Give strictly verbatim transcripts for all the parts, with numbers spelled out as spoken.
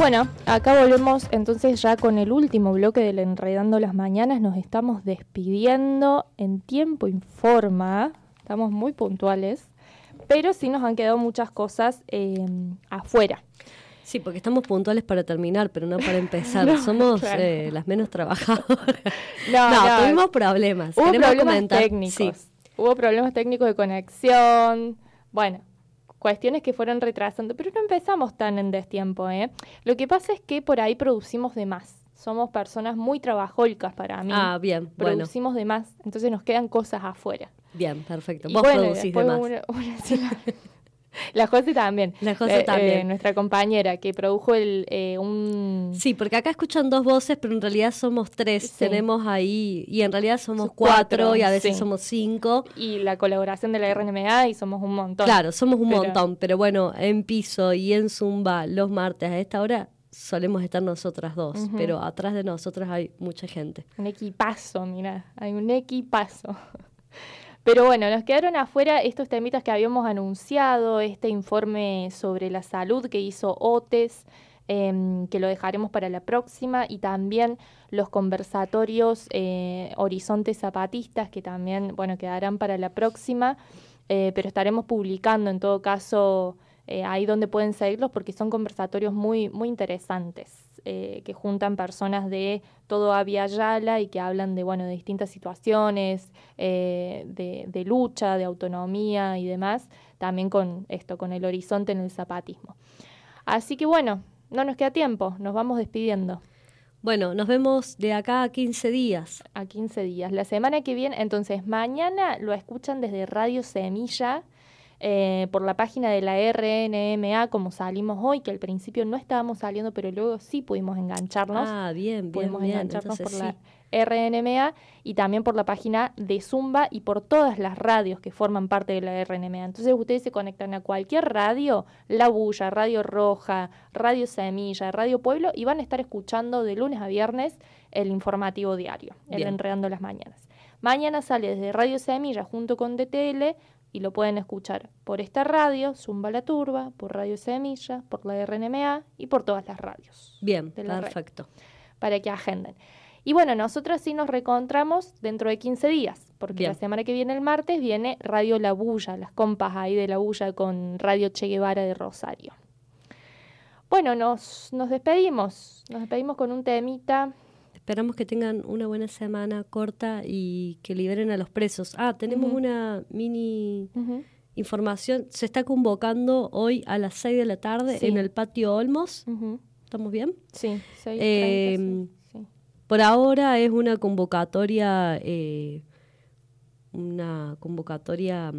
Bueno, acá volvemos entonces ya con el último bloque del Enredando las Mañanas. Nos estamos despidiendo en tiempo y forma. Estamos muy puntuales, pero sí nos han quedado muchas cosas eh, afuera. Sí, porque estamos puntuales para terminar, pero no para empezar. no, Somos claro. eh, las menos trabajadoras. No, no, no, tuvimos problemas. Hubo Queremos problemas comentar. técnicos. Sí. Hubo problemas técnicos de conexión. Bueno, cuestiones que fueron retrasando, pero no empezamos tan en destiempo, ¿eh? Lo que pasa es que por ahí producimos de más. Somos personas muy trabajólicas para mí. Ah, bien, Producimos bueno. de más, entonces nos quedan cosas afuera. Bien, perfecto. Y Vos bueno, producís de más. Una, una, sí, la, la José también. La José eh, también. Eh, nuestra compañera que produjo el eh, un... Sí, porque acá escuchan dos voces, pero en realidad somos tres. Sí. Tenemos ahí, y en realidad somos Son cuatro, cuatro, y a veces sí. somos cinco. Y la colaboración de la R N M A y somos un montón. Claro, somos un pero... montón, pero bueno, en piso y en Zumba los martes a esta hora solemos estar nosotras dos, uh-huh. pero atrás de nosotras hay mucha gente. Un equipazo, mirá, hay un equipazo. Pero bueno, nos quedaron afuera estos temitas que habíamos anunciado, este informe sobre la salud que hizo OTES, eh, que lo dejaremos para la próxima, y también los conversatorios eh, Horizontes Zapatistas, que también, bueno, quedarán para la próxima, eh, pero estaremos publicando en todo caso eh, ahí donde pueden seguirlos, porque son conversatorios muy, muy interesantes. Eh, que juntan personas de todo Abya Yala y que hablan de, bueno, de distintas situaciones, eh, de, de lucha, de autonomía y demás, también con esto, con el horizonte en el zapatismo. Así que bueno, no nos queda tiempo, nos vamos despidiendo. Bueno, nos vemos de acá a quince días. A quince días. La semana que viene, entonces, mañana lo escuchan desde Radio Semilla, Eh, por la página de la R N M A, como salimos hoy, que al principio no estábamos saliendo, pero luego sí pudimos engancharnos. Ah, bien, bien, pudimos bien. engancharnos Entonces, por sí. la R N M A y también por la página de Zumba y por todas las radios que forman parte de la R N M A. Entonces ustedes se conectan a cualquier radio, La Bulla, Radio Roja, Radio Semilla, Radio Pueblo, y van a estar escuchando de lunes a viernes el informativo diario, el bien. Enredando las Mañanas. Mañana sale desde Radio Semilla junto con D T L, y lo pueden escuchar por esta radio, Zumba la Turba, por Radio Semilla, por la R N M A y por todas las radios. Bien, Red, perfecto. para que agenden. Y bueno, nosotros sí nos reencontramos dentro de quince días, porque Bien. La semana que viene, el martes, viene Radio La Bulla, las compas ahí de La Bulla con Radio Che Guevara de Rosario. Bueno, nos, nos despedimos, nos despedimos con un temita. Esperamos que tengan una buena semana corta y que liberen a los presos. Ah, tenemos uh-huh. una mini uh-huh. información. Se está convocando hoy a las seis de la tarde sí. en el Patio Olmos. Uh-huh. ¿Estamos bien? Sí, seis eh, treinta, sí, sí. Por ahora es una convocatoria, eh, una convocatoria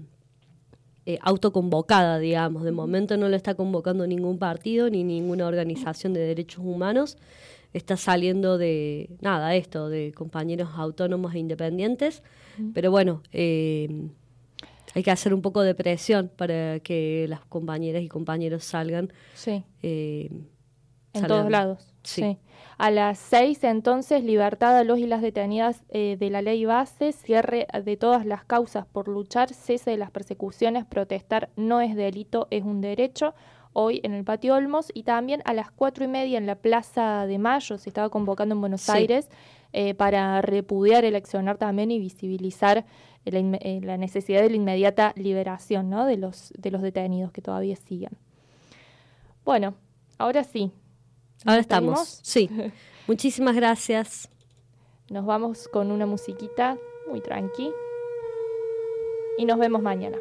eh, autoconvocada, digamos. De uh-huh. momento no lo está convocando ningún partido ni ninguna organización de derechos humanos. Está saliendo de, nada, esto, de compañeros autónomos e independientes, uh-huh. pero bueno, eh, hay que hacer un poco de presión para que las compañeras y compañeros salgan. Sí. Eh, en salgan. todos lados. Sí. sí. A las seis, entonces, libertad a los y las detenidas eh, de la ley base, cierre de todas las causas por luchar, cese de las persecuciones, protestar no es delito, es un derecho. Hoy en el Patio Olmos, y también a las cuatro y media en la Plaza de Mayo, se estaba convocando en Buenos sí. Aires, eh, para repudiar el accionar también y visibilizar la, eh, la necesidad de la inmediata liberación, ¿no? de los, de los detenidos que todavía siguen. Bueno, ahora sí. Ahora estamos, sí. Muchísimas gracias. Nos vamos con una musiquita muy tranqui y nos vemos mañana.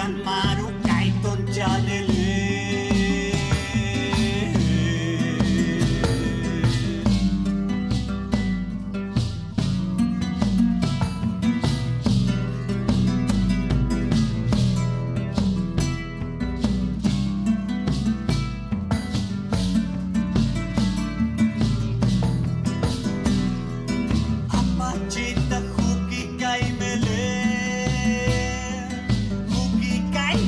Apachita, juki, caimele, juki, caimele.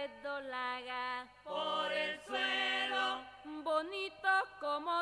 verdolaga por el suelo, bonitos como